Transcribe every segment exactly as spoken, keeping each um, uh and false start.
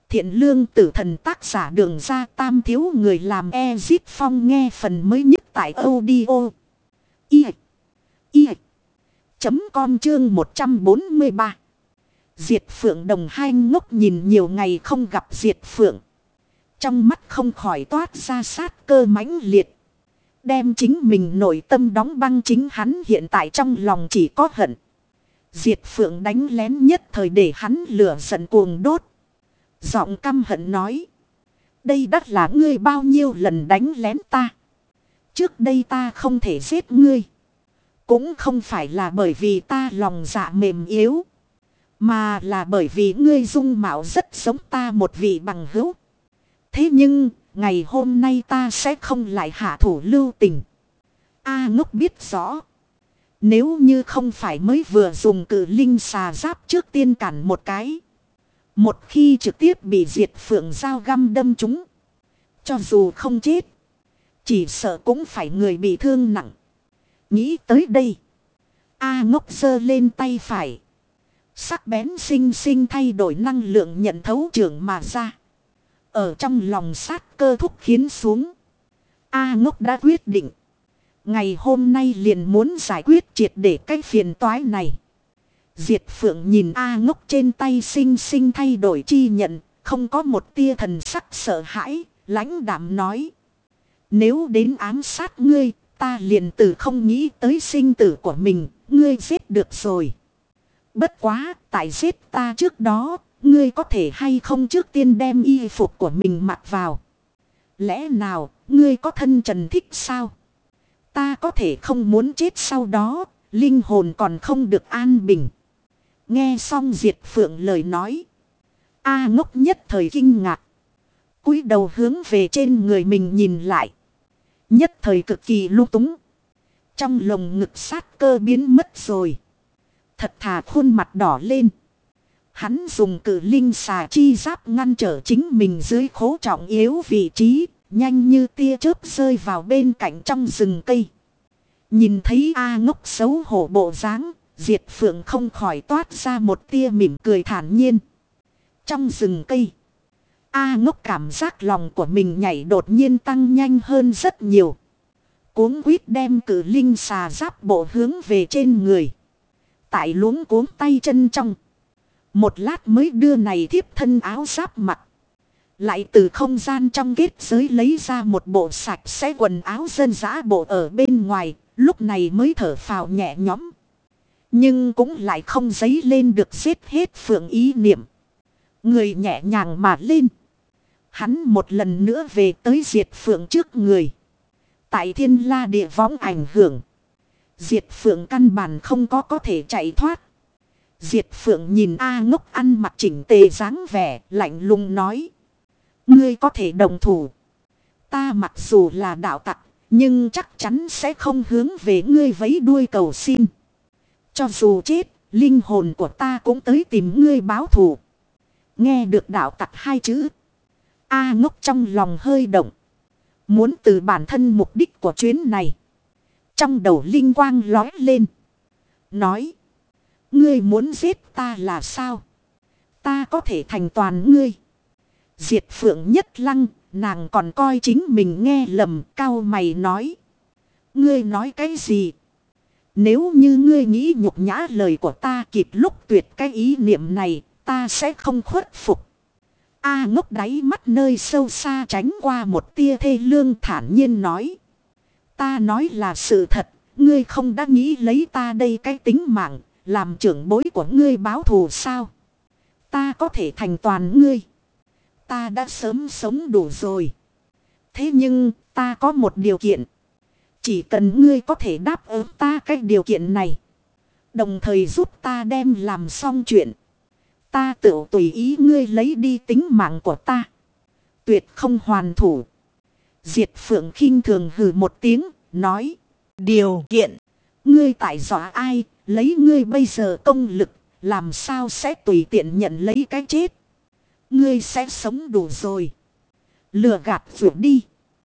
Thiện lương tử thần tác giả Đường Ra Tam thiếu người làm Ezip Phong nghe phần mới nhất tại audio. I. I. Chấm com chương một trăm bốn mươi ba. Diệt Phượng Đồng hai ngốc nhìn nhiều ngày không gặp Diệt Phượng. Trong mắt không khỏi toát ra sát cơ mãnh liệt. Đem chính mình nội tâm đóng băng, chính hắn hiện tại trong lòng chỉ có hận. Diệt Phượng đánh lén nhất thời để hắn lửa giận cuồng đốt. Giọng căm hận nói. Đây đắt là ngươi bao nhiêu lần đánh lén ta. Trước đây ta không thể giết ngươi. Cũng không phải là bởi vì ta lòng dạ mềm yếu. Mà là bởi vì ngươi dung mạo rất giống ta một vị bằng hữu. Thế nhưng, ngày hôm nay ta sẽ không lại hạ thủ lưu tình. A ngốc biết rõ. Nếu như không phải mới vừa dùng cử linh xà giáp trước tiên cản một cái. Một khi trực tiếp bị Diệt Phượng dao găm đâm trúng. Cho dù không chết. Chỉ sợ cũng phải người bị thương nặng. Nghĩ tới đây. A ngốc giơ lên tay phải. Sắc bén xinh xinh thay đổi năng lượng nhận thấu trưởng mà ra. Ở trong lòng sát cơ thúc khiến xuống. A ngốc đã quyết định. Ngày hôm nay liền muốn giải quyết triệt để cái phiền toái này. Diệt Phượng nhìn A ngốc trên tay xinh xinh thay đổi chi nhận. Không có một tia thần sắc sợ hãi. Lãnh đạm nói. Nếu đến ám sát ngươi. Ta liền từ không nghĩ tới sinh tử của mình. Ngươi giết được rồi. Bất quá, tại giết ta trước đó, ngươi có thể hay không trước tiên đem y phục của mình mặc vào. Lẽ nào, ngươi có thân trần thích sao? Ta có thể không muốn chết sau đó, linh hồn còn không được an bình. Nghe xong Diệt Phượng lời nói. A ngốc nhất thời kinh ngạc. Cúi đầu hướng về trên người mình nhìn lại. Nhất thời cực kỳ lung túng. Trong lồng ngực sát cơ biến mất rồi. Thật thà khuôn mặt đỏ lên. Hắn dùng cử linh xà chi giáp ngăn trở chính mình dưới khố trọng yếu vị trí. Nhanh như tia chớp rơi vào bên cạnh trong rừng cây. Nhìn thấy A ngốc xấu hổ bộ dáng. Diệt Phượng không khỏi toát ra một tia mỉm cười thản nhiên. Trong rừng cây. A ngốc cảm giác lòng của mình nhảy đột nhiên tăng nhanh hơn rất nhiều. Cuống quýt đem cử linh xà giáp bộ hướng về trên người. Tại luống cuống tay chân trong. Một lát mới đưa này thiếp thân áo giáp mặc. Lại từ không gian trong kết giới lấy ra một bộ sạch sẽ quần áo dân dã bộ ở bên ngoài. Lúc này mới thở phào nhẹ nhõm. Nhưng cũng lại không dấy lên được giết hết Phượng ý niệm. Người nhẹ nhàng mà lên. Hắn một lần nữa về tới Diệt Phượng trước người. Tại thiên la địa võng ảnh hưởng. Diệt Phượng căn bản không có có thể chạy thoát. Diệt Phượng nhìn A ngốc ăn mặc chỉnh tề dáng vẻ, lạnh lùng nói. Ngươi có thể đồng thủ. Ta mặc dù là đạo tặc, nhưng chắc chắn sẽ không hướng về ngươi vẫy đuôi cầu xin. Cho dù chết, linh hồn của ta cũng tới tìm ngươi báo thù. Nghe được đạo tặc hai chữ. A ngốc trong lòng hơi động. Muốn từ bản thân mục đích của chuyến này. Trong đầu linh quang lói lên. Nói. Ngươi muốn giết ta là sao? Ta có thể thành toàn ngươi. Diệt Phượng nhất lăng. Nàng còn coi chính mình nghe lầm, cao mày nói. Ngươi nói cái gì? Nếu như ngươi nghĩ nhục nhã lời của ta kịp lúc tuyệt cái ý niệm này, ta sẽ không khuất phục. A ngốc đáy mắt nơi sâu xa tránh qua một tia thê lương thản nhiên nói. Ta nói là sự thật, ngươi không đã nghĩ lấy ta đây cái tính mạng, làm trưởng bối của ngươi báo thù sao? Ta có thể thành toàn ngươi. Ta đã sớm sống đủ rồi. Thế nhưng, ta có một điều kiện. Chỉ cần ngươi có thể đáp ứng ta cái điều kiện này. Đồng thời giúp ta đem làm xong chuyện. Ta tự tùy ý ngươi lấy đi tính mạng của ta. Tuyệt không hoàn thủ. Diệt Phượng khinh thường hừ một tiếng, nói. Điều kiện. Ngươi tại dọa ai, lấy ngươi bây giờ công lực, làm sao sẽ tùy tiện nhận lấy cái chết. Ngươi sẽ sống đủ rồi. Lừa gạt vượt đi.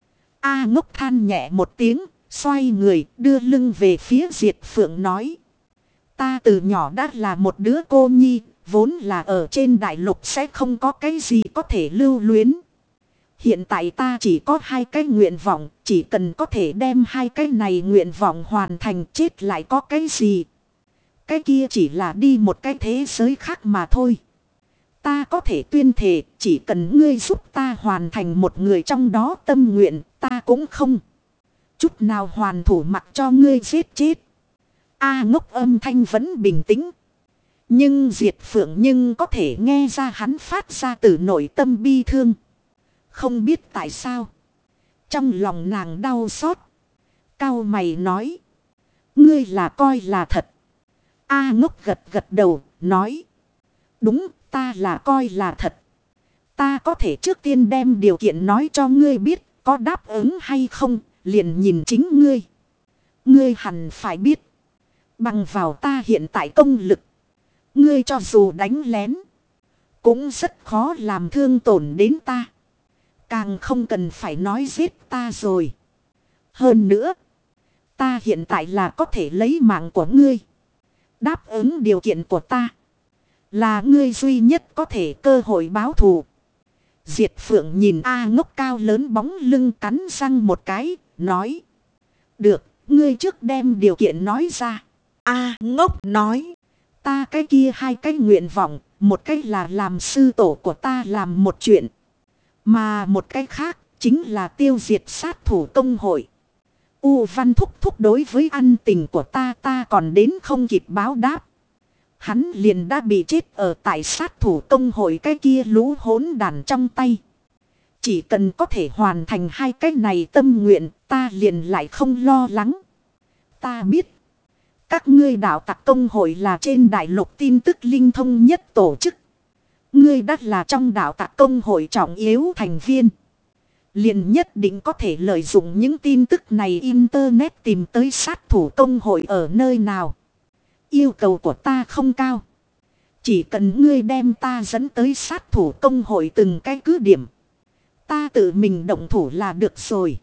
A ngốc than nhẹ một tiếng, xoay người đưa lưng về phía Diệt Phượng nói. Ta từ nhỏ đã là một đứa cô nhi, Vốn là ở trên đại lục sẽ không có cái gì có thể lưu luyến. Hiện tại ta chỉ có hai cái nguyện vọng. Chỉ cần có thể đem hai cái này nguyện vọng hoàn thành, chết lại có cái gì. Cái kia chỉ là đi một cái thế giới khác mà thôi. Ta có thể tuyên thệ, chỉ cần ngươi giúp ta hoàn thành một người trong đó tâm nguyện, ta cũng không chút nào hoàn thủ mặc cho ngươi giết chết. A Ngốc âm thanh vẫn bình tĩnh. Nhưng Diệt Phượng nhưng có thể nghe ra hắn phát ra từ nội tâm bi thương. Không biết tại sao. Trong lòng nàng đau xót. Cao mày nói. Ngươi là coi là thật. A Ngốc gật gật đầu, nói. Đúng, ta là coi là thật. Ta có thể trước tiên đem điều kiện nói cho ngươi biết, có đáp ứng hay không, liền nhìn chính ngươi. Ngươi hẳn phải biết. Bằng vào ta hiện tại công lực. Ngươi cho dù đánh lén. Cũng rất khó làm thương tổn đến ta. Càng không cần phải nói giết ta rồi. Hơn nữa. Ta hiện tại là có thể lấy mạng của ngươi. Đáp ứng điều kiện của ta. Là ngươi duy nhất có thể cơ hội báo thù. Diệt Phượng nhìn A Ngốc cao lớn bóng lưng cắn răng một cái. Nói. Được, ngươi trước đem điều kiện nói ra. A Ngốc nói. Ta cái kia hai cái nguyện vọng. Một cái là làm sư tổ của ta làm một chuyện. Mà một cái khác chính là tiêu diệt sát thủ công hội. U Văn thúc thúc đối với ân tình của ta ta còn đến không kịp báo đáp. Hắn liền đã bị chết ở tại sát thủ công hội cái kia lũ hỗn đàn trong tay. Chỉ cần có thể hoàn thành hai cái này tâm nguyện ta liền lại không lo lắng. Ta biết. Các ngươi đạo tặc công hội là trên đại lục tin tức linh thông nhất tổ chức. Ngươi đắt là trong đạo tặc công hội trọng yếu thành viên. Liền nhất định có thể lợi dụng những tin tức này internet tìm tới sát thủ công hội ở nơi nào. Yêu cầu của ta không cao. Chỉ cần ngươi đem ta dẫn tới sát thủ công hội từng cái cứ điểm. Ta tự mình động thủ là được rồi.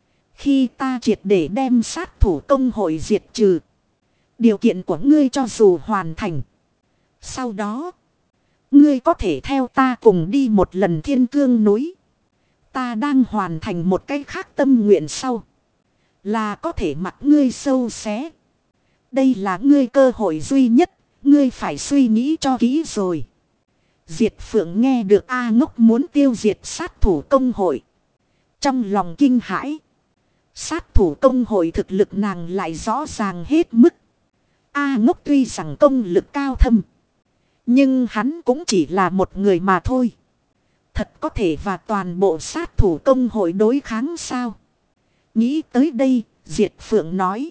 Khi ta triệt để đem sát thủ công hội diệt trừ. Điều kiện của ngươi cho dù hoàn thành. Sau đó. Ngươi có thể theo ta cùng đi một lần thiên cương núi. Ta đang hoàn thành một cái khác tâm nguyện sau. Là có thể mặc ngươi sâu xé. Đây là ngươi cơ hội duy nhất. Ngươi phải suy nghĩ cho kỹ rồi. Diệt Phượng nghe được A Ngốc muốn tiêu diệt sát thủ công hội. Trong lòng kinh hãi. Sát thủ công hội thực lực nàng lại rõ ràng hết mức. A Ngốc tuy rằng công lực cao thâm. Nhưng hắn cũng chỉ là một người mà thôi. Thật có thể và toàn bộ sát thủ công hội đối kháng sao? Nghĩ tới đây, Diệt Phượng nói.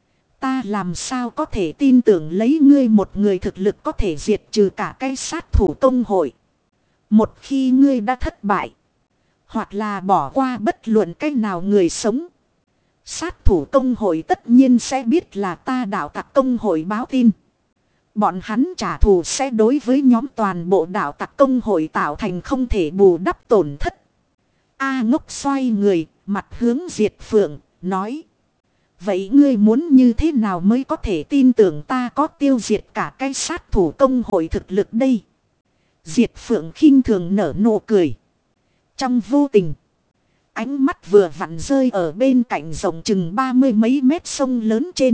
Ta làm sao có thể tin tưởng lấy ngươi một người thực lực có thể diệt trừ cả cái sát thủ công hội. Một khi ngươi đã thất bại. Hoặc là bỏ qua bất luận cái nào người sống. Sát thủ công hội tất nhiên sẽ biết là ta đạo tặc công hội báo tin. Bọn hắn trả thù sẽ đối với nhóm toàn bộ đạo tặc công hội tạo thành không thể bù đắp tổn thất. A Ngốc xoay người, mặt hướng Diệt Phượng, nói. Vậy ngươi muốn như thế nào mới có thể tin tưởng ta có tiêu diệt cả cái sát thủ công hội thực lực đây? Diệt Phượng khinh thường nở nụ cười. Trong vô tình, ánh mắt vừa vặn rơi ở bên cạnh rộng chừng ba mươi mấy mét sông lớn trên.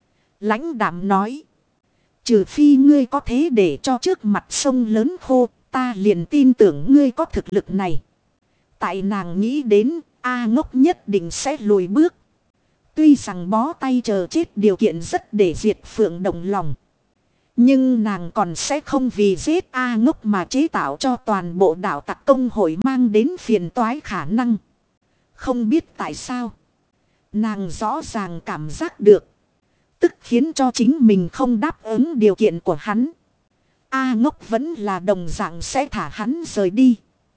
Lãnh đạm nói. Trừ phi ngươi có thế để cho trước mặt sông lớn khô, ta liền tin tưởng ngươi có thực lực này. Tại nàng nghĩ đến, A Ngốc nhất định sẽ lùi bước. Tuy rằng bó tay chờ chết điều kiện rất để Diệt Phượng động lòng. Nhưng nàng còn sẽ không vì giết A Ngốc mà chế tạo cho toàn bộ đạo tặc công hội mang đến phiền toái khả năng. Không biết tại sao. Nàng rõ ràng cảm giác được. Tức khiến cho chính mình không đáp ứng điều kiện của hắn. A Ngốc vẫn là đồng dạng sẽ thả hắn rời đi.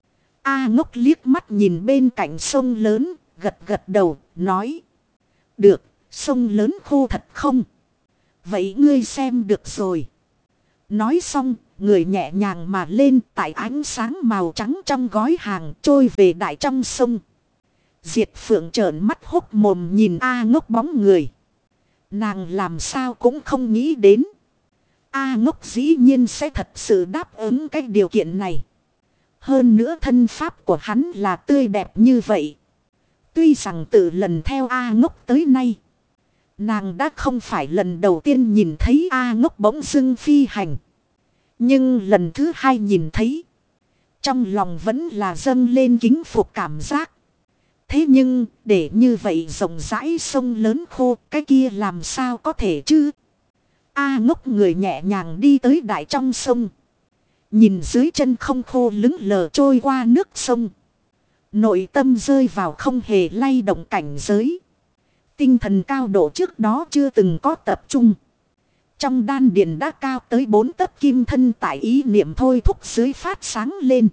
A Ngốc liếc mắt nhìn bên cạnh sông lớn, gật gật đầu, nói. Được, sông lớn khô thật không? Vậy ngươi xem được rồi. Nói xong, người nhẹ nhàng mà lên tại ánh sáng màu trắng trong gói hàng trôi về đại trong sông. Diệt Phượng trợn mắt hốc mồm nhìn A Ngốc bóng người. Nàng làm sao cũng không nghĩ đến. A Ngốc dĩ nhiên sẽ thật sự đáp ứng cái điều kiện này. Hơn nữa thân pháp của hắn là tươi đẹp như vậy. Tuy rằng từ lần theo A Ngốc tới nay, nàng đã không phải lần đầu tiên nhìn thấy A Ngốc bỗng dưng phi hành. Nhưng lần thứ hai nhìn thấy, trong lòng vẫn là dâng lên kính phục cảm giác. Thế nhưng, để như vậy rộng rãi sông lớn khô, cái kia làm sao có thể chứ? A Ngốc người nhẹ nhàng đi tới đại trong sông. Nhìn dưới chân không khô lững lờ trôi qua nước sông. Nội tâm rơi vào không hề lay động cảnh giới. Tinh thần cao độ trước đó chưa từng có tập trung. Trong đan điền đã cao tới bốn tấc kim thân tại ý niệm thôi thúc dưới phát sáng lên.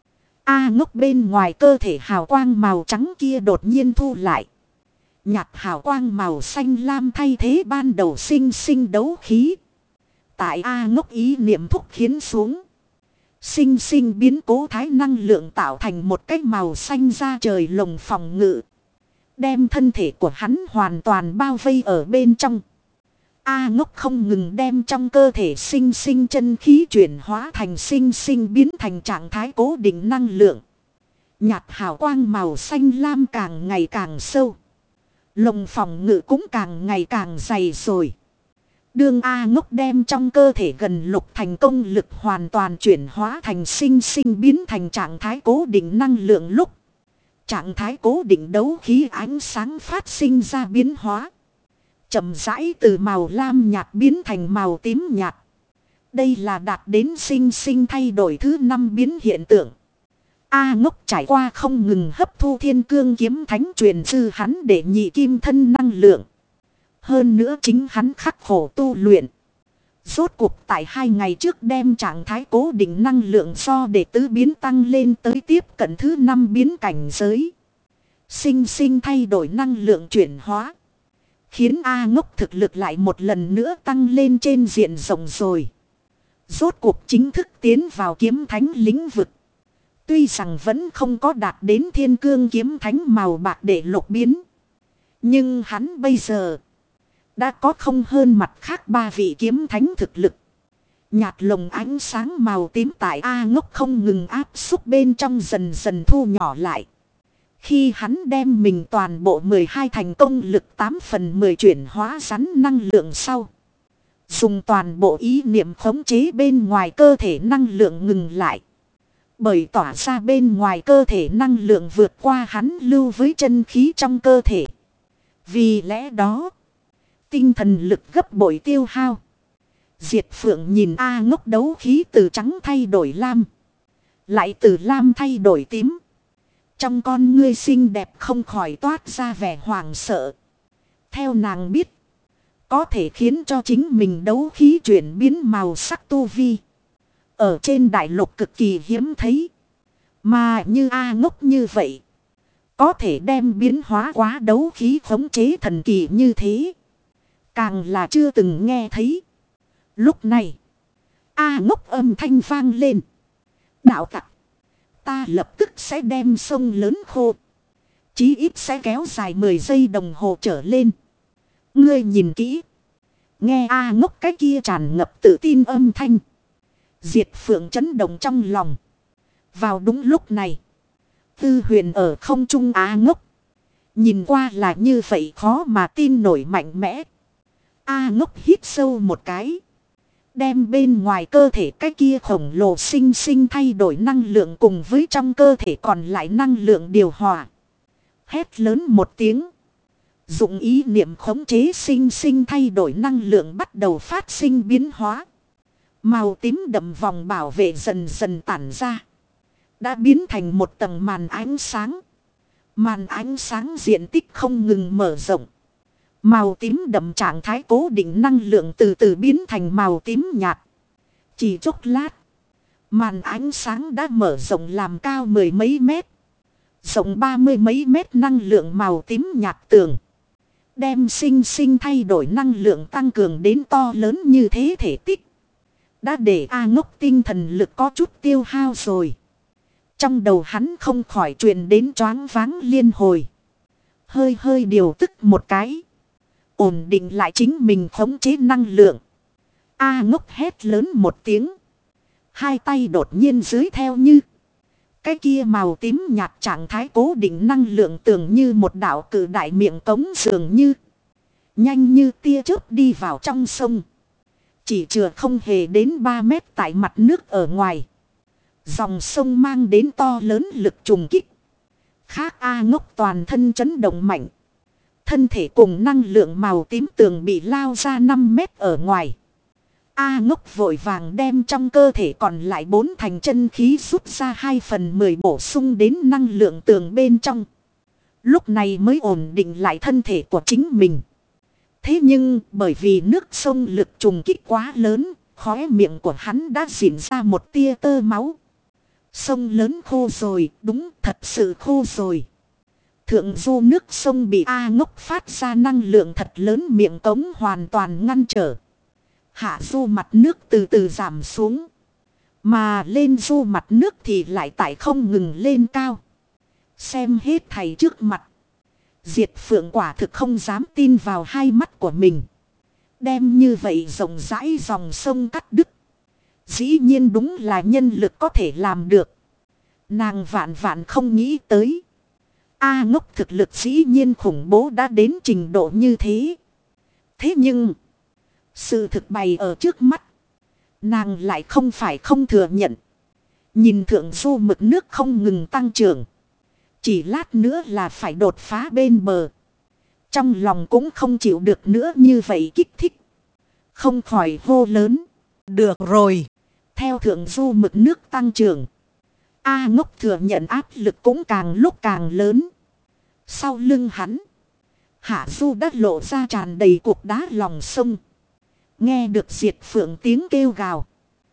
A Ngốc bên ngoài cơ thể hào quang màu trắng kia đột nhiên thu lại. Nhạt hào quang màu xanh lam thay thế ban đầu sinh sinh đấu khí. Tại A Ngốc ý niệm thúc khiến xuống. Sinh sinh biến cố thái năng lượng tạo thành một cái màu xanh ra trời lồng phòng ngự. Đem thân thể của hắn hoàn toàn bao vây ở bên trong. A Ngốc không ngừng đem trong cơ thể sinh sinh chân khí chuyển hóa thành sinh sinh biến thành trạng thái cố định năng lượng. Nhạt hào quang màu xanh lam càng ngày càng sâu. Lồng phòng ngự cũng càng ngày càng dày rồi. Đương A Ngốc đem trong cơ thể gần lục thành công lực hoàn toàn chuyển hóa thành sinh sinh biến thành trạng thái cố định năng lượng lúc. Trạng thái cố định đấu khí ánh sáng phát sinh ra biến hóa. Chậm rãi từ màu lam nhạt biến thành màu tím nhạt. Đây là đạt đến sinh sinh thay đổi thứ năm biến hiện tượng. A Ngốc trải qua không ngừng hấp thu thiên cương kiếm thánh truyền sư hắn để nhị kim thân năng lượng. Hơn nữa chính hắn khắc khổ tu luyện. Rốt cuộc tại hai ngày trước đem trạng thái cố định năng lượng do để tứ biến tăng lên tới tiếp cận thứ năm biến cảnh giới. Sinh sinh thay đổi năng lượng chuyển hóa. Khiến A Ngốc thực lực lại một lần nữa tăng lên trên diện rộng rồi. Rốt cuộc chính thức tiến vào kiếm thánh lĩnh vực. Tuy rằng vẫn không có đạt đến thiên cương kiếm thánh màu bạc để lục biến. Nhưng hắn bây giờ đã có không hơn mặt khác ba vị kiếm thánh thực lực. Nhạt lồng ánh sáng màu tím tại A Ngốc không ngừng áp xúc bên trong dần dần thu nhỏ lại. Khi hắn đem mình toàn bộ mười hai thành công lực tám phần mười chuyển hóa rắn năng lượng sau. Dùng toàn bộ ý niệm khống chế bên ngoài cơ thể năng lượng ngừng lại. Bởi tỏa ra bên ngoài cơ thể năng lượng vượt qua hắn lưu với chân khí trong cơ thể. Vì lẽ đó, tinh thần lực gấp bội tiêu hao. Diệt Phượng nhìn A Ngốc đấu khí từ trắng thay đổi lam. Lại từ lam thay đổi tím. Trong con ngươi xinh đẹp không khỏi toát ra vẻ hoảng sợ. Theo nàng biết, có thể khiến cho chính mình đấu khí chuyển biến màu sắc tu vi. Ở trên đại lục cực kỳ hiếm thấy. Mà như A Ngốc như vậy, có thể đem biến hóa quá đấu khí khống chế thần kỳ như thế. Càng là chưa từng nghe thấy. Lúc này, A Ngốc âm thanh vang lên. Đạo tặc, ta lập tức sẽ đem sông lớn khô. Chí ít sẽ kéo dài mười giây đồng hồ trở lên. Ngươi nhìn kỹ. Nghe A Ngốc cái kia tràn ngập tự tin âm thanh. Diệt Phượng chấn động trong lòng. Vào đúng lúc này, Tư Huyền ở không trung A Ngốc. Nhìn qua là như vậy khó mà tin nổi mạnh mẽ. A Ngốc hít sâu một cái. Đem bên ngoài cơ thể cái kia khổng lồ sinh sinh thay đổi năng lượng cùng với trong cơ thể còn lại năng lượng điều hòa. Hét lớn một tiếng. Dụng ý niệm khống chế sinh sinh thay đổi năng lượng bắt đầu phát sinh biến hóa. Màu tím đậm vòng bảo vệ dần dần tản ra. Đã biến thành một tầng màn ánh sáng. Màn ánh sáng diện tích không ngừng mở rộng. Màu tím đậm trạng thái cố định năng lượng từ từ biến thành màu tím nhạt. Chỉ chốc lát, màn ánh sáng đã mở rộng làm cao mười mấy mét. Rộng ba mươi mấy mét năng lượng màu tím nhạt tường. Đem sinh sinh thay đổi năng lượng tăng cường đến to lớn như thế thể tích. Đã để A Ngốc tinh thần lực có chút tiêu hao rồi. Trong đầu hắn không khỏi truyền đến choáng váng liên hồi. Hơi hơi điều tức một cái. Ổn định lại chính mình khống chế năng lượng. A Ngốc hét lớn một tiếng. Hai tay đột nhiên dưới theo như. Cái kia màu tím nhạt trạng thái cố định năng lượng tưởng như một đạo cử đại miệng cống dường như. Nhanh như tia chớp đi vào trong sông. Chỉ chừa không hề đến ba mét tại mặt nước ở ngoài. Dòng sông mang đến to lớn lực trùng kích. Khác A Ngốc toàn thân chấn động mạnh. Thân thể cùng năng lượng màu tím tường bị lao ra năm mét ở ngoài. A Ngốc vội vàng đem trong cơ thể còn lại bốn thành chân khí rút ra hai phần mười bổ sung đến năng lượng tường bên trong. Lúc này mới ổn định lại thân thể của chính mình. Thế nhưng bởi vì nước sông lực trùng kích quá lớn, khóe miệng của hắn đã diễn ra một tia tơ máu. Sông lớn khô rồi, đúng thật sự khô rồi. Thượng du nước sông bị A Ngốc phát ra năng lượng thật lớn miệng cống hoàn toàn ngăn trở. Hạ du mặt nước từ từ giảm xuống. Mà lên du mặt nước thì lại tại không ngừng lên cao. Xem hết thầy trước mặt. Diệt Phượng quả thực không dám tin vào hai mắt của mình. Đem như vậy rộng rãi dòng sông cắt đứt. Dĩ nhiên đúng là nhân lực có thể làm được. Nàng vạn vạn không nghĩ tới. A Ngốc thực lực dĩ nhiên khủng bố đã đến trình độ như thế. Thế nhưng. Sự thực bày ở trước mắt. Nàng lại không phải không thừa nhận. Nhìn thượng du mực nước không ngừng tăng trưởng. Chỉ lát nữa là phải đột phá bên bờ. Trong lòng cũng không chịu được nữa như vậy kích thích. Không khỏi hô lớn. Được rồi. Theo thượng du mực nước tăng trưởng. A Ngốc thừa nhận áp lực cũng càng lúc càng lớn. Sau lưng hắn. Hạ du đã lộ ra tràn đầy cục đá lòng sông. Nghe được Diệt Phượng tiếng kêu gào.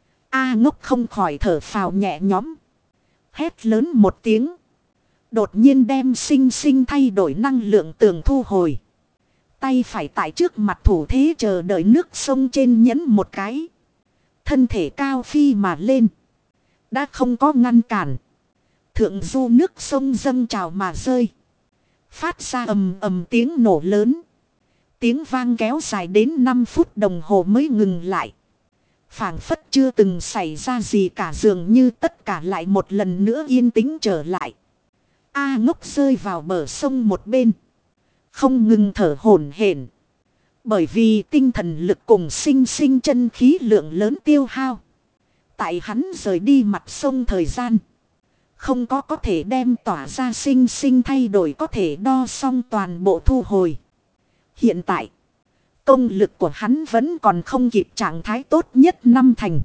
A Ngốc không khỏi thở phào nhẹ nhõm. Hét lớn một tiếng. Đột nhiên đem sinh sinh thay đổi năng lượng tường thu hồi. Tay phải tại trước mặt thủ thế chờ đợi nước sông trên nhấn một cái. Thân thể cao phi mà lên. Đã không có ngăn cản. Thượng du nước sông dâng trào mà rơi. Phát ra ầm ầm tiếng nổ lớn. Tiếng vang kéo dài đến năm phút đồng hồ mới ngừng lại. Phảng phất chưa từng xảy ra gì cả, dường như tất cả lại một lần nữa yên tĩnh trở lại. A Ngốc rơi vào bờ sông một bên. Không ngừng thở hổn hển. Bởi vì tinh thần lực cùng sinh sinh chân khí lượng lớn tiêu hao. Tại hắn rời đi mặt sông thời gian. Không có có thể đem tỏa ra sinh sinh thay đổi có thể đo xong toàn bộ thu hồi. Hiện tại, công lực của hắn vẫn còn không kịp trạng thái tốt nhất năm thành.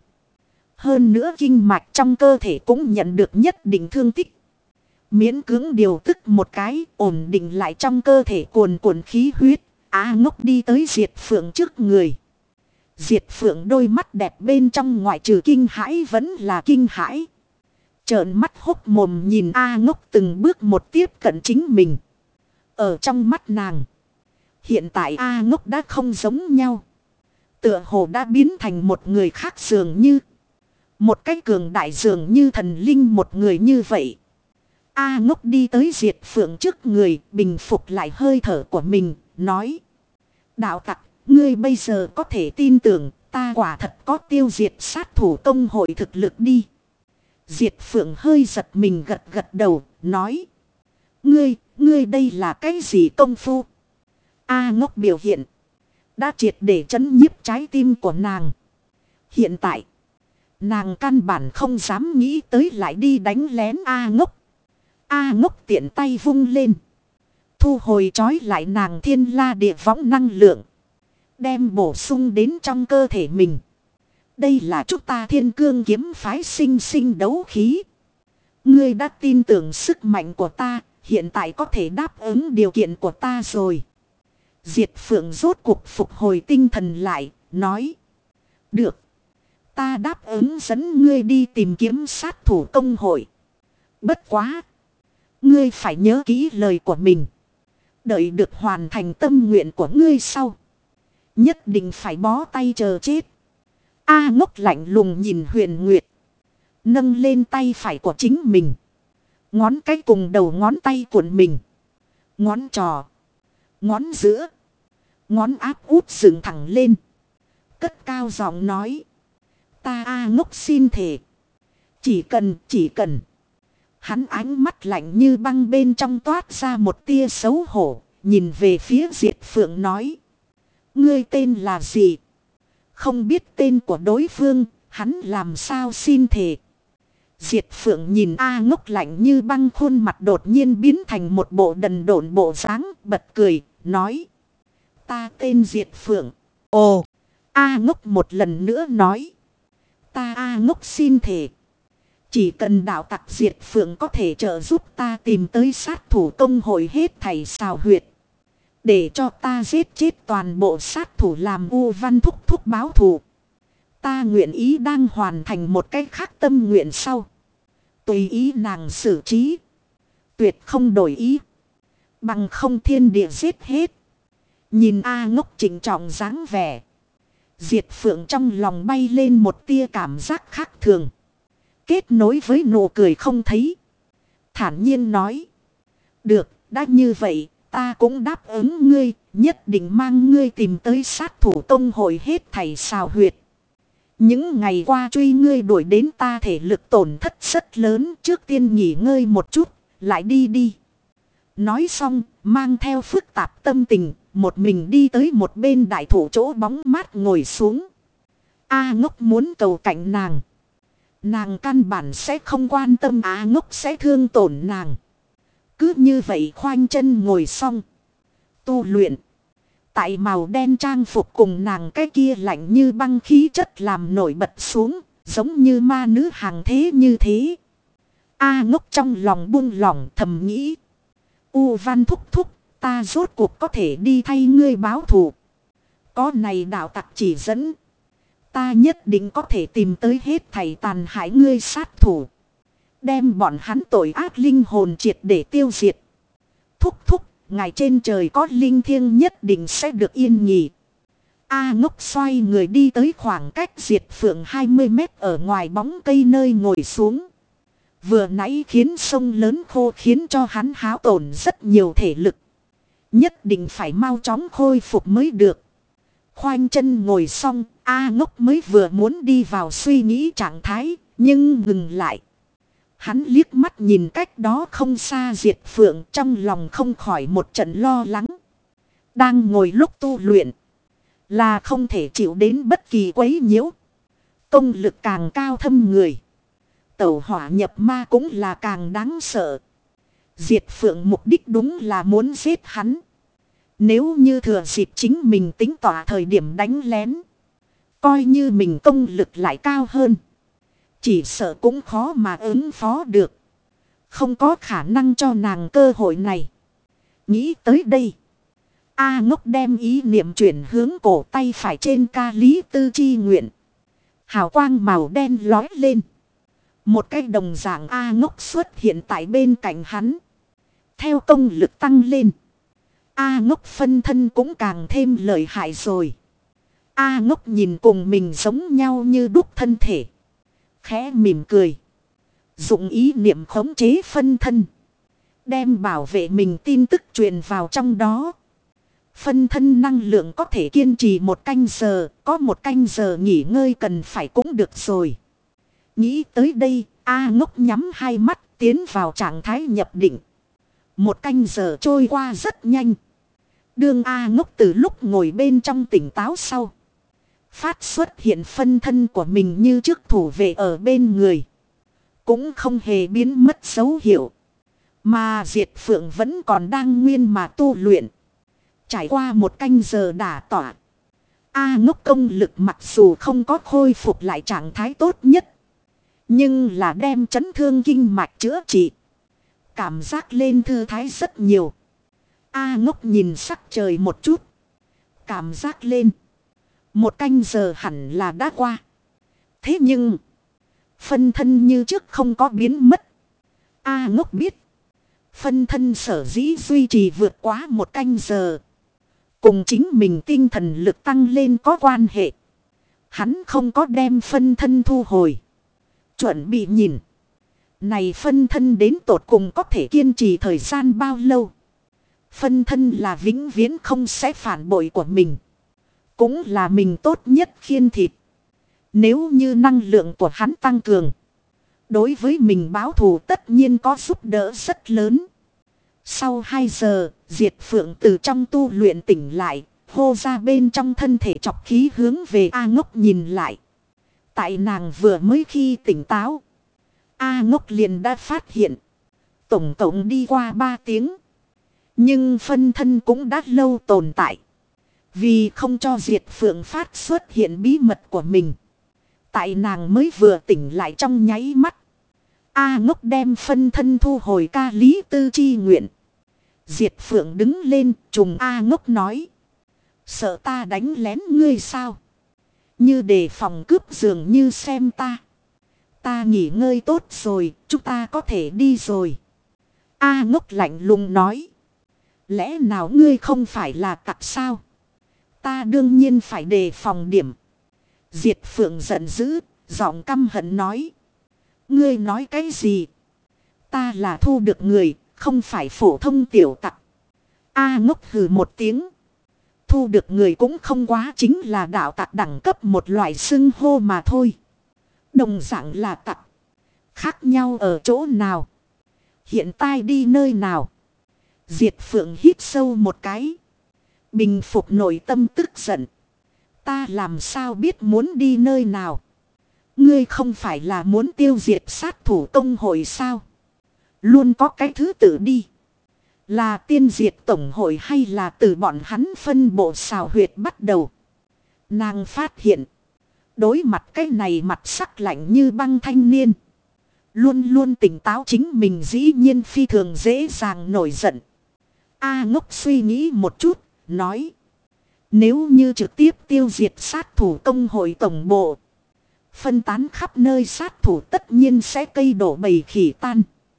Hơn nữa kinh mạch trong cơ thể cũng nhận được nhất định thương tích. Miễn cưỡng điều tức một cái, ổn định lại trong cơ thể cuồn cuộn khí huyết. A Ngốc đi tới Diệt Phượng trước người. Diệt Phượng đôi mắt đẹp bên trong ngoại trừ kinh hãi vẫn là kinh hãi. Trợn mắt hốc mồm nhìn A Ngốc từng bước một tiếp cận chính mình. Ở trong mắt nàng. Hiện tại A Ngốc đã không giống nhau. Tựa hồ đã biến thành một người khác dường như. Một cái cường đại dường như thần linh một người như vậy. A Ngốc đi tới Diệt Phượng trước người, bình phục lại hơi thở của mình, nói. Đạo tặc, ngươi bây giờ có thể tin tưởng ta quả thật có tiêu diệt sát thủ công hội thực lực đi. Diệt Phượng hơi giật mình gật gật đầu, nói. Ngươi, ngươi đây là cái gì công phu? A Ngốc biểu hiện. Đã triệt để chấn nhiếp trái tim của nàng. Hiện tại, nàng căn bản không dám nghĩ tới lại đi đánh lén A Ngốc. A Ngốc tiện tay vung lên. Thu hồi trói lại nàng thiên la địa võng năng lượng. Đem bổ sung đến trong cơ thể mình. Đây là chúng ta Thiên Cương kiếm phái sinh sinh đấu khí. Ngươi đã tin tưởng sức mạnh của ta, hiện tại có thể đáp ứng điều kiện của ta rồi. Diệt Phượng rốt cuộc phục hồi tinh thần lại, nói. Được. Ta đáp ứng dẫn ngươi đi tìm kiếm sát thủ công hội. Bất quá. Ngươi phải nhớ kỹ lời của mình. Đợi được hoàn thành tâm nguyện của ngươi sau. Nhất định phải bó tay chờ chết. A Ngốc lạnh lùng nhìn Huyền Nguyệt. Nâng lên tay phải của chính mình. Ngón cái cùng đầu ngón tay của mình. Ngón trò. Ngón giữa. Ngón áp út dựng thẳng lên. Cất cao giọng nói. Ta A Ngốc xin thề. Chỉ cần, chỉ cần. Hắn ánh mắt lạnh như băng bên trong toát ra một tia xấu hổ. Nhìn về phía Diệt Phượng nói. Ngươi tên là gì? Không biết tên của đối phương, hắn làm sao xin thề. Diệt Phượng nhìn A Ngốc lạnh như băng, khuôn mặt đột nhiên biến thành một bộ đần độn bộ dáng, bật cười, nói. Ta tên Diệt Phượng. Ồ, A Ngốc một lần nữa nói. Ta A Ngốc xin thề. Chỉ cần đạo tặc Diệt Phượng có thể trợ giúp ta tìm tới sát thủ công hội hết thảy xào huyệt. Để cho ta giết chết toàn bộ sát thủ làm U Văn thúc thúc báo thù. Ta nguyện ý đang hoàn thành một cách khác tâm nguyện sau. Tùy ý nàng xử trí. Tuyệt không đổi ý. Bằng không thiên địa giết hết. Nhìn A Ngốc trịnh trọng dáng vẻ. Diệt Phượng trong lòng bay lên một tia cảm giác khác thường. Kết nối với nụ cười không thấy. Thản nhiên nói. Được, đã như vậy, ta cũng đáp ứng ngươi, nhất định mang ngươi tìm tới sát thủ công hội hết thảy xào huyệt. Những ngày qua truy ngươi đuổi đến ta thể lực tổn thất rất lớn, trước tiên nghỉ ngơi một chút, lại đi đi. Nói xong, mang theo phức tạp tâm tình, một mình đi tới một bên đại thụ chỗ bóng mát ngồi xuống. A Ngốc muốn cầu cạnh nàng. Nàng căn bản sẽ không quan tâm A Ngốc sẽ thương tổn nàng. Cứ như vậy khoanh chân ngồi xong. Tu luyện. Tại màu đen trang phục cùng nàng cái kia lạnh như băng khí chất làm nổi bật xuống. Giống như ma nữ hàng thế như thế. A Ngốc trong lòng buông lỏng thầm nghĩ. U Văn thúc thúc, ta rốt cuộc có thể đi thay ngươi báo thù. Có này đạo tặc chỉ dẫn. Ta nhất định có thể tìm tới hết thảy tàn hại ngươi sát thủ. Đem bọn hắn tội ác linh hồn triệt để tiêu diệt. Thúc thúc, ngài trên trời có linh thiêng nhất định sẽ được yên nghỉ. A Ngốc xoay người đi tới khoảng cách Diệt Phượng hai mươi mét ở ngoài bóng cây nơi ngồi xuống. Vừa nãy khiến sông lớn khô khiến cho hắn hao tổn rất nhiều thể lực. Nhất định phải mau chóng khôi phục mới được. Khoanh chân ngồi xong, A Ngốc mới vừa muốn đi vào suy nghĩ trạng thái, nhưng ngừng lại. Hắn liếc mắt nhìn cách đó không xa Diệt Phượng, trong lòng không khỏi một trận lo lắng. Đang ngồi lúc tu luyện, là không thể chịu đến bất kỳ quấy nhiễu. Công lực càng cao thâm người, tẩu hỏa nhập ma cũng là càng đáng sợ. Diệt Phượng mục đích đúng là muốn giết hắn. Nếu như thừa dịp chính mình tính tỏa thời điểm đánh lén, coi như mình công lực lại cao hơn, chỉ sợ cũng khó mà ứng phó được. Không có khả năng cho nàng cơ hội này. Nghĩ tới đây, A Ngốc đem ý niệm chuyển hướng cổ tay phải trên ca lý tư chi nguyện. Hào quang màu đen lói lên. Một cái đồng dạng A Ngốc xuất hiện tại bên cạnh hắn. Theo công lực tăng lên, A Ngốc phân thân cũng càng thêm lợi hại rồi. A Ngốc nhìn cùng mình giống nhau như đúc thân thể. Khẽ mỉm cười. Dụng ý niệm khống chế phân thân. Đem bảo vệ mình tin tức truyền vào trong đó. Phân thân năng lượng có thể kiên trì một canh giờ. Có một canh giờ nghỉ ngơi cần phải cũng được rồi. Nghĩ tới đây, A Ngốc nhắm hai mắt tiến vào trạng thái nhập định. Một canh giờ trôi qua rất nhanh. Đương A Ngốc từ lúc ngồi bên trong tỉnh táo sau, phát xuất hiện phân thân của mình như trước thủ vệ ở bên người. Cũng không hề biến mất dấu hiệu. Mà Diệt Phượng vẫn còn đang nguyên mà tu luyện. Trải qua một canh giờ đả tỏa, A Ngốc công lực mặc dù không có khôi phục lại trạng thái tốt nhất, nhưng là đem chấn thương kinh mạch chữa trị. Cảm giác lên thư thái rất nhiều. A Ngốc nhìn sắc trời một chút. Cảm giác lên, một canh giờ hẳn là đã qua. Thế nhưng, phân thân như trước không có biến mất. A Ngốc biết, phân thân sở dĩ duy trì vượt quá một canh giờ, cùng chính mình tinh thần lực tăng lên có quan hệ. Hắn không có đem phân thân thu hồi. Chuẩn bị nhìn, này phân thân đến tột cùng có thể kiên trì thời gian bao lâu. Phân thân là vĩnh viễn không sẽ phản bội của mình. cũng là mình tốt nhất khiên thịt. Nếu như năng lượng của hắn tăng cường, đối với mình báo thù tất nhiên có giúp đỡ rất lớn. Sau hai giờ, Diệt Phượng từ trong tu luyện tỉnh lại, hô ra bên trong thân thể chọc khí hướng về A Ngốc nhìn lại. Tại nàng vừa mới khi tỉnh táo, A Ngốc liền đã phát hiện. Tổng cộng đi qua ba tiếng. Nhưng phân thân cũng đã lâu tồn tại. Vì không cho Diệt Phượng phát xuất hiện bí mật của mình. Tại nàng mới vừa tỉnh lại trong nháy mắt. A Ngốc đem phân thân thu hồi ca lý tư chi nguyện. Diệt Phượng đứng lên trùng A Ngốc nói. Sợ ta đánh lén ngươi sao? Như đề phòng cướp dường như xem ta. Ta nghỉ ngơi tốt rồi, chúng ta có thể đi rồi. A Ngốc lạnh lùng nói. Lẽ nào ngươi không phải là tặc sao? Ta đương nhiên phải đề phòng điểm. Diệt Phượng giận dữ, giọng căm hận nói. Ngươi nói cái gì? Ta là thu được người, không phải phổ thông tiểu tặc. A Ngốc hừ một tiếng. Thu được người cũng không quá chính là đạo tặc đẳng cấp một loại xưng hô mà thôi. Đồng dạng là tặc. Khác nhau ở chỗ nào? Hiện tại đi nơi nào? Diệt Phượng hít sâu một cái. Bình phục nội tâm tức giận. Ta làm sao biết muốn đi nơi nào? Ngươi không phải là muốn tiêu diệt sát thủ công hội sao? Luôn có cái thứ tự đi. Là tiên diệt tổng hội hay là từ bọn hắn phân bộ xào huyệt bắt đầu? Nàng phát hiện. Đối mặt cái này mặt sắc lạnh như băng thanh niên. Luôn luôn tỉnh táo chính mình dĩ nhiên phi thường dễ dàng nổi giận. A Ngốc suy nghĩ một chút, nói. Nếu như trực tiếp tiêu diệt sát thủ công hội tổng bộ. Phân tán khắp nơi sát thủ tất nhiên sẽ cây đổ bầy khỉ tan.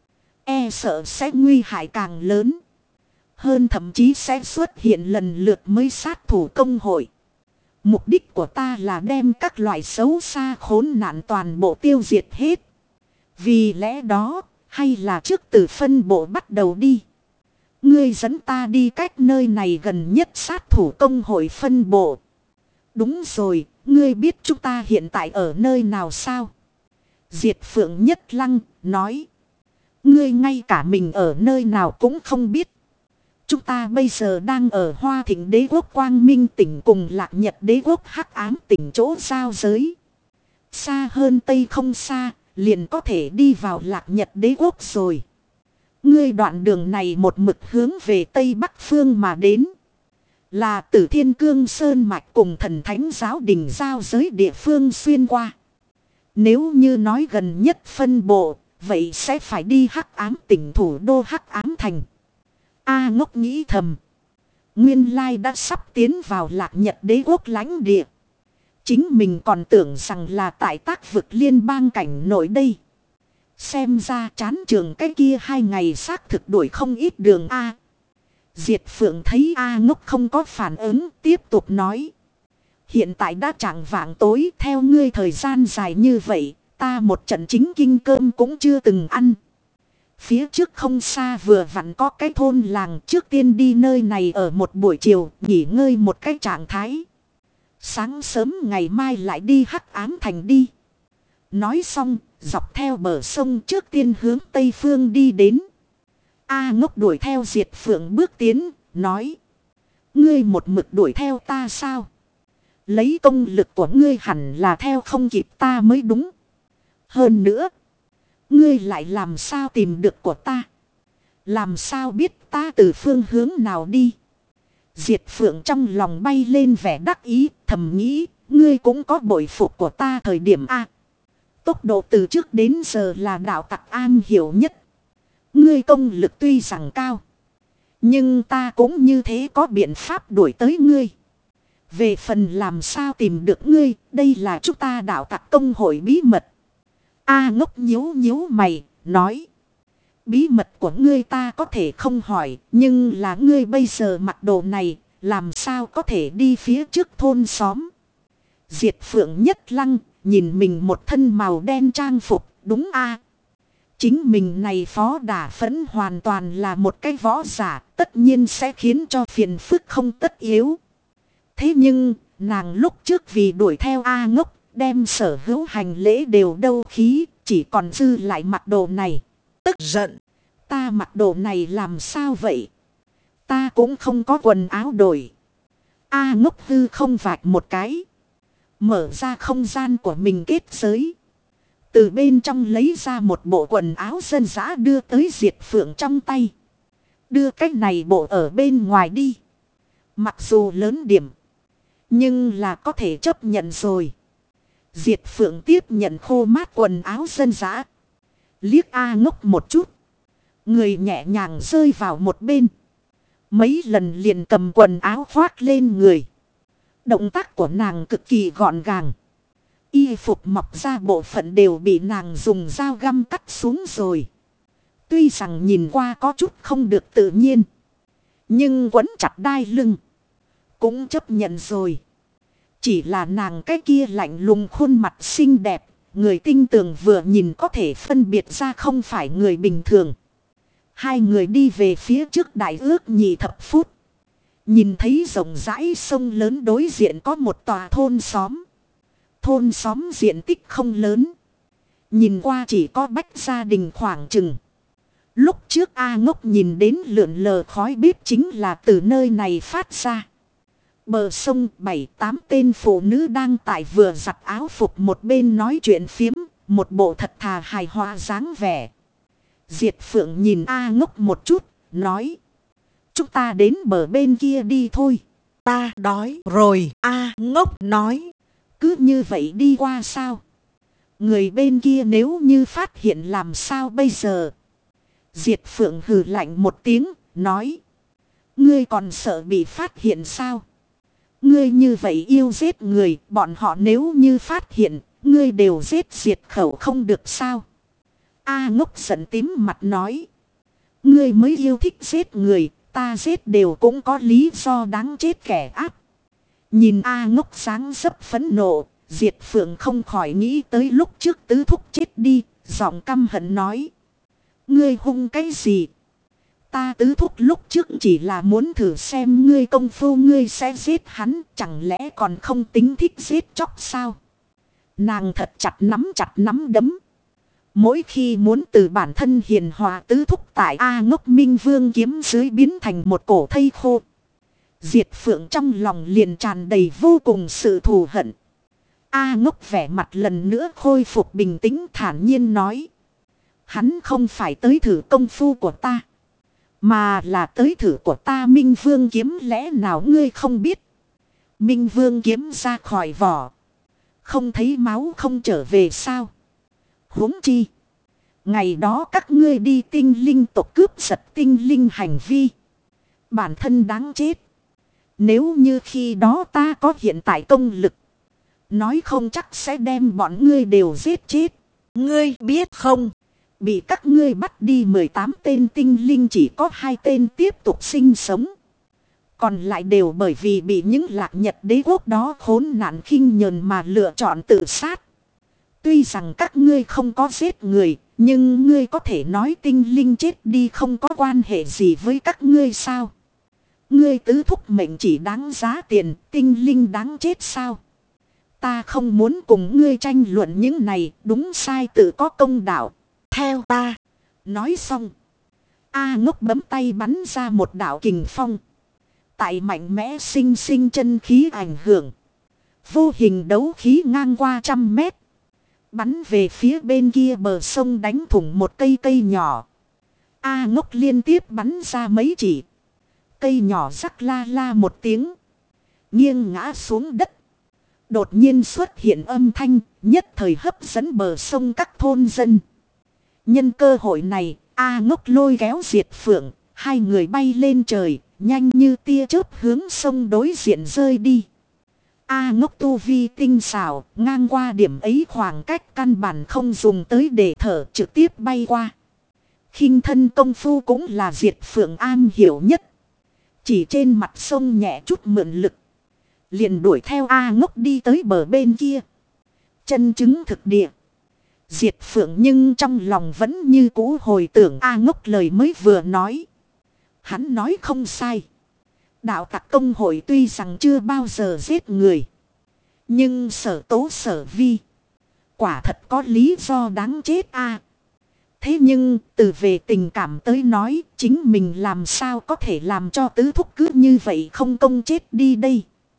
E sợ sẽ nguy hại càng lớn. Hơn thậm chí sẽ xuất hiện lần lượt mới sát thủ công hội. Mục đích của ta là đem các loại xấu xa khốn nạn toàn bộ tiêu diệt hết. Vì lẽ đó, hay là trước từ phân bộ bắt đầu đi. Ngươi dẫn ta đi cách nơi này gần nhất sát thủ công hội phân bộ. Đúng rồi, ngươi biết chúng ta hiện tại ở nơi nào sao? Diệt Phượng Nhất Lăng, nói. Ngươi ngay cả mình ở nơi nào cũng không biết. Chúng ta bây giờ đang ở Hoa Thịnh Đế quốc Quang Minh tỉnh cùng Lạc Nhật Đế quốc Hắc Ám tỉnh chỗ giao giới. Xa hơn Tây không xa, liền có thể đi vào Lạc Nhật Đế quốc rồi. Ngươi đoạn đường này một mực hướng về Tây Bắc Phương mà đến. Là từ Thiên Cương Sơn Mạch cùng Thần Thánh Giáo Đình giao giới địa phương xuyên qua. Nếu như nói gần nhất phân bộ, vậy sẽ phải đi Hắc Ám tỉnh thủ đô Hắc Ám thành. A Ngốc nghĩ thầm. Nguyên lai đã sắp tiến vào Lạc Nhật Đế quốc lãnh địa. Chính mình còn tưởng rằng là tại Tác Vực liên bang cảnh nội đây. Xem ra chán trường cái kia hai ngày xác thực đuổi không ít đường A. Diệt Phượng thấy A Ngốc không có phản ứng, tiếp tục nói. Hiện tại đã chẳng vạng tối, theo ngươi thời gian dài như vậy, ta một trận chính kinh cơm cũng chưa từng ăn. Phía trước không xa vừa vặn có cái thôn làng, trước tiên đi nơi này ở một buổi chiều, nghỉ ngơi một cái trạng thái. Sáng sớm ngày mai lại đi Hắc Ám thành đi. Nói xong, dọc theo bờ sông trước tiên hướng Tây Phương đi đến. A Ngốc đuổi theo Diệt Phượng bước tiến, nói. Ngươi một mực đuổi theo ta sao? Lấy công lực của ngươi hẳn là theo không kịp ta mới đúng. Hơn nữa, ngươi lại làm sao tìm được của ta? Làm sao biết ta từ phương hướng nào đi? Diệt Phượng trong lòng bay lên vẻ đắc ý, thầm nghĩ, ngươi cũng có bội phục của ta thời điểm A. Tốc độ từ trước đến giờ là đạo tặc an hiểu nhất. Ngươi công lực tuy rằng cao, nhưng ta cũng như thế có biện pháp đuổi tới ngươi. Về phần làm sao tìm được ngươi, đây là chúng ta đạo tặc công hội bí mật. A Ngốc nhíu nhíu mày, nói. Bí mật của ngươi ta có thể không hỏi, nhưng là ngươi bây giờ mặc đồ này, làm sao có thể đi phía trước thôn xóm. Diệt Phượng Nhất Lăng, nhìn mình một thân màu đen trang phục, đúng a Chính mình này phó đả phẫn hoàn toàn là một cái võ giả, tất nhiên sẽ khiến cho phiền phức không tất yếu. Thế nhưng, nàng lúc trước vì đuổi theo A Ngốc, đem sở hữu hành lễ đều đâu khí, chỉ còn dư lại mặc đồ này. Tức giận, ta mặc đồ này làm sao vậy? Ta cũng không có quần áo đổi. A Ngốc hư không vạch một cái. Mở ra không gian của mình kết giới. Từ bên trong lấy ra một bộ quần áo dân dã đưa tới Diệt Phượng trong tay. Đưa cái này bộ ở bên ngoài đi. Mặc dù lớn điểm. Nhưng là có thể chấp nhận rồi. Diệt Phượng tiếp nhận khô mát quần áo dân dã. Liếc A Ngốc một chút. Người nhẹ nhàng rơi vào một bên. Mấy lần liền cầm quần áo khoác lên người. Động tác của nàng cực kỳ gọn gàng. Y phục mọc ra bộ phận đều bị nàng dùng dao găm cắt xuống rồi. Tuy rằng nhìn qua có chút không được tự nhiên. Nhưng quấn chặt đai lưng. Cũng chấp nhận rồi. Chỉ là nàng cái kia lạnh lùng khuôn mặt xinh đẹp. Người tinh tường vừa nhìn có thể phân biệt ra không phải người bình thường. Hai người đi về phía trước đại ước nhị thập phút. Nhìn thấy rộng rãi sông lớn đối diện có một tòa thôn xóm. Thôn xóm diện tích không lớn. Nhìn qua chỉ có bách gia đình khoảng chừng. Lúc trước A Ngốc nhìn đến lượn lờ khói bếp chính là từ nơi này phát ra. Bờ sông bảy tám tên phụ nữ đang tại vừa giặt áo phục một bên nói chuyện phiếm. Một bộ thật thà hài hòa dáng vẻ. Diệt Phượng nhìn A Ngốc một chút, nói. Chúng ta đến bờ bên kia đi thôi. Ta đói rồi, A Ngốc nói. Cứ như vậy đi qua sao? Người bên kia nếu như phát hiện làm sao bây giờ? Diệt Phượng hừ lạnh một tiếng, nói. Ngươi còn sợ bị phát hiện sao? Ngươi như vậy yêu giết người, bọn họ nếu như phát hiện, ngươi đều giết diệt khẩu không được sao? A Ngốc giận tím mặt nói. Ngươi mới yêu thích giết người, ta giết đều cũng có lý do đáng chết kẻ ác. Nhìn A Ngốc sáng dấp phẫn nộ, Diệt Phượng không khỏi nghĩ tới lúc trước tứ thúc chết đi, giọng căm hận nói. Ngươi hung cái gì? Ta tứ thúc lúc trước chỉ là muốn thử xem ngươi công phu ngươi sẽ giết hắn, chẳng lẽ còn không tính thích giết chóc sao? Nàng thật chặt nắm chặt nắm đấm. Mỗi khi muốn từ bản thân hiền hòa tứ thúc tại A Ngốc Minh Vương kiếm dưới biến thành một cổ thây khô. Diệt Phượng trong lòng liền tràn đầy vô cùng sự thù hận. A Ngốc vẻ mặt lần nữa khôi phục bình tĩnh thản nhiên nói. Hắn không phải tới thử công phu của ta. Mà là tới thử của ta Minh Vương kiếm lẽ nào ngươi không biết. Minh Vương kiếm ra khỏi vỏ. Không thấy máu không trở về sao. Huống chi. Ngày đó các ngươi đi tinh linh tộc cướp giật tinh linh hành vi. Bản thân đáng chết. Nếu như khi đó ta có hiện tại công lực. Nói không chắc sẽ đem bọn ngươi đều giết chết. Ngươi biết không? Bị các ngươi bắt đi mười tám tên tinh linh chỉ có hai tên tiếp tục sinh sống. Còn lại đều bởi vì bị những lạc nhật đế quốc đó khốn nạn khinh nhờn mà lựa chọn tự sát. Tuy rằng các ngươi không có giết người, nhưng ngươi có thể nói tinh linh chết đi không có quan hệ gì với các ngươi sao? Ngươi tứ thúc mệnh chỉ đáng giá tiền, tinh linh đáng chết sao? Ta không muốn cùng ngươi tranh luận những này, đúng sai tự có công đạo. Theo ta. Nói xong. A Ngốc bấm tay bắn ra một đạo kình phong. Tại mạnh mẽ sinh sinh chân khí ảnh hưởng. Vô hình đấu khí ngang qua trăm mét. Bắn về phía bên kia bờ sông đánh thủng một cây cây nhỏ. A Ngốc liên tiếp bắn ra mấy chỉ. Cây nhỏ rắc la la một tiếng. Nghiêng ngã xuống đất. Đột nhiên xuất hiện âm thanh nhất thời hấp dẫn bờ sông các thôn dân. Nhân cơ hội này, A Ngốc lôi kéo Diệt Phượng, hai người bay lên trời, nhanh như tia chớp hướng sông đối diện rơi đi. A Ngốc tu vi tinh xảo, ngang qua điểm ấy khoảng cách căn bản không dùng tới để thở trực tiếp bay qua. Khinh thân công phu cũng là Diệt Phượng am hiểu nhất. Chỉ trên mặt sông nhẹ chút mượn lực. Liền đuổi theo A Ngốc đi tới bờ bên kia. Chân chứng thực địa. Diệt Phượng nhưng trong lòng vẫn như cũ hồi tưởng A Ngốc lời mới vừa nói. Hắn nói không sai. Đạo tặc công hội tuy rằng chưa bao giờ giết người. Nhưng sở tố sở vi. Quả thật có lý do đáng chết a. Thế nhưng từ về tình cảm tới nói chính mình làm sao có thể làm cho tứ thúc cứ như vậy không công chết đi đây.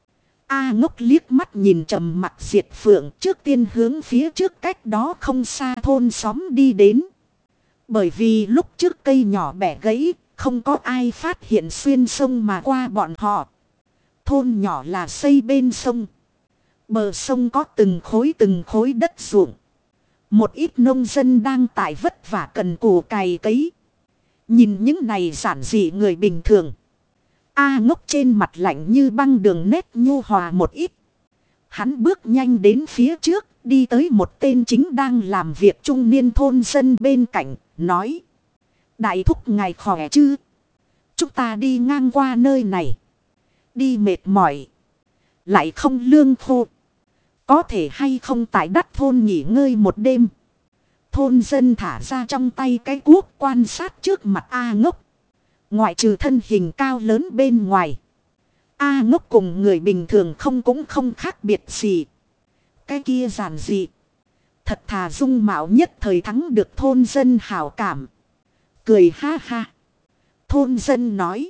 A ngốc liếc mắt nhìn trầm mặc Diệt Phượng trước tiên hướng phía trước cách đó không xa thôn xóm đi đến. Bởi vì lúc trước cây nhỏ bẻ gãy không có ai phát hiện xuyên sông mà qua bọn họ. Thôn nhỏ là xây bên sông. Bờ sông có từng khối từng khối đất ruộng. Một ít nông dân đang tại vất vả cần cù cày cấy. Nhìn những này giản dị người bình thường. A ngốc trên mặt lạnh như băng đường nét nhu hòa một ít. Hắn bước nhanh đến phía trước, đi tới một tên chính đang làm việc trung niên thôn dân bên cạnh, nói. Đại thúc ngài khỏe chứ? Chúng ta đi ngang qua nơi này. Đi mệt mỏi. Lại không lương khô. Có thể hay không tại đất thôn nghỉ ngơi một đêm. Thôn dân thả ra trong tay cái cuốc quan sát trước mặt A ngốc. Ngoại trừ thân hình cao lớn bên ngoài. A ngốc cùng người bình thường không cũng không khác biệt gì. Cái kia giản dị. Thật thà dung mạo nhất thời thắng được thôn dân hảo cảm. Cười ha ha. Thôn dân nói.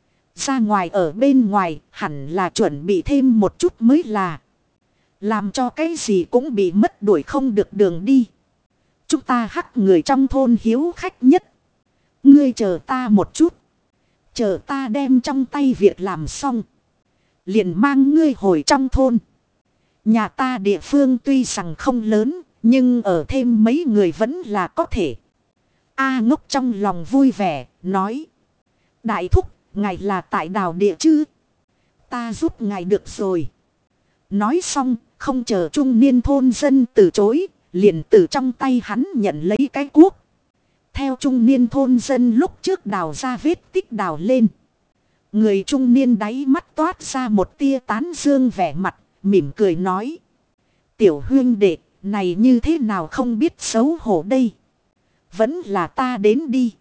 Ra ngoài ở bên ngoài hẳn là chuẩn bị thêm một chút mới là. Làm cho cái gì cũng bị mất đuổi không được đường đi. Chúng ta hắc người trong thôn hiếu khách nhất. Ngươi chờ ta một chút. Chờ ta đem trong tay việc làm xong. Liền mang ngươi hồi trong thôn. Nhà ta địa phương tuy rằng không lớn. Nhưng ở thêm mấy người vẫn là có thể. A ngốc trong lòng vui vẻ. Nói. Đại thúc. Ngài là tại đào địa chứ. Ta giúp ngài được rồi. Nói xong. Không chờ trung niên thôn dân từ chối. Liền từ trong tay hắn nhận lấy cái cuốc. Theo trung niên thôn dân lúc trước đào ra vết tích đào lên. Người trung niên đáy mắt toát ra một tia tán dương vẻ mặt. Mỉm cười nói. Tiểu huynh đệ này như thế nào không biết xấu hổ đây. Vẫn là ta đến đi.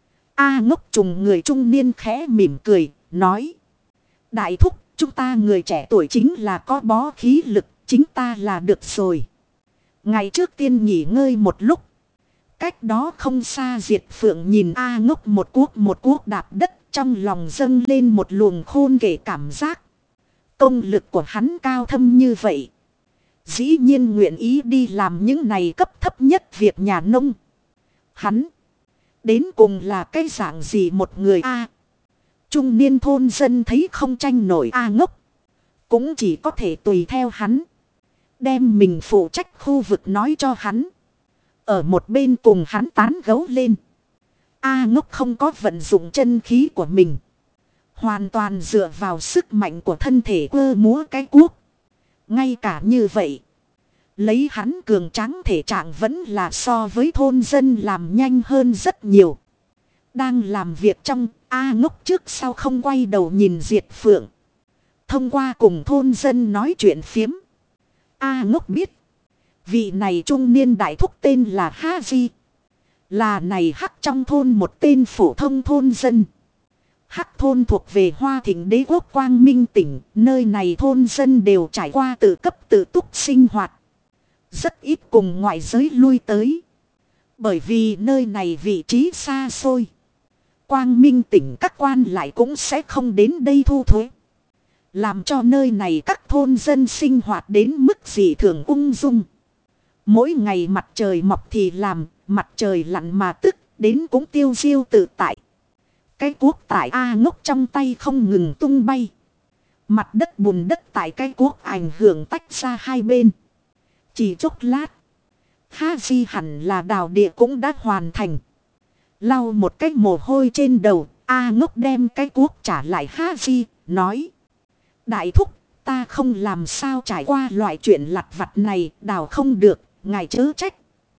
A ngốc trùng người trung niên khẽ mỉm cười. Nói. Đại thúc chúng ta người trẻ tuổi chính là có bó khí lực. Chính ta là được rồi. Ngày trước tiên nghỉ ngơi một lúc. Cách đó không xa Diệt Phượng nhìn A ngốc một cuốc một cuốc đạp đất. Trong lòng dâng lên một luồng khôn kể cảm giác. Công lực của hắn cao thâm như vậy. Dĩ nhiên nguyện ý đi làm những này cấp thấp nhất việc nhà nông. Hắn. Đến cùng là cái dạng gì một người A. Trung niên thôn dân thấy không tranh nổi A ngốc. Cũng chỉ có thể tùy theo hắn. Đem mình phụ trách khu vực nói cho hắn. Ở một bên cùng hắn tán gấu lên. A ngốc không có vận dụng chân khí của mình. Hoàn toàn dựa vào sức mạnh của thân thể quơ múa cái cuốc. Ngay cả như vậy. Lấy hắn cường tráng thể trạng vẫn là so với thôn dân làm nhanh hơn rất nhiều. Đang làm việc trong A ngốc trước sau không quay đầu nhìn Diệt Phượng. Thông qua cùng thôn dân nói chuyện phiếm. A ngốc biết. Vị này trung niên đại thúc tên là Ha Di. Là này hắc trong thôn một tên phổ thông thôn dân. Hắc thôn thuộc về Hoa Thịnh Đế quốc Quang Minh tỉnh. Nơi này thôn dân đều trải qua tự cấp tự túc sinh hoạt. Rất ít cùng ngoại giới lui tới. Bởi vì nơi này vị trí xa xôi. Quang Minh tỉnh các quan lại cũng sẽ không đến đây thu thuế. Làm cho nơi này các thôn dân sinh hoạt đến mức dị thường ung dung. Mỗi ngày mặt trời mọc thì làm, mặt trời lặn mà tức, đến cũng tiêu diêu tự tại. Cái cuốc tại A ngốc trong tay không ngừng tung bay. Mặt đất bùn đất tại cái cuốc ảnh hưởng tách ra hai bên. Chỉ chốc lát. Ha Di hẳn là đào địa cũng đã hoàn thành. Lau một cái mồ hôi trên đầu. A ngốc đem cái cuốc trả lại Ha Di. Nói. Đại thúc. Ta không làm sao trải qua loại chuyện lặt vặt này. Đào không được. Ngài chớ trách.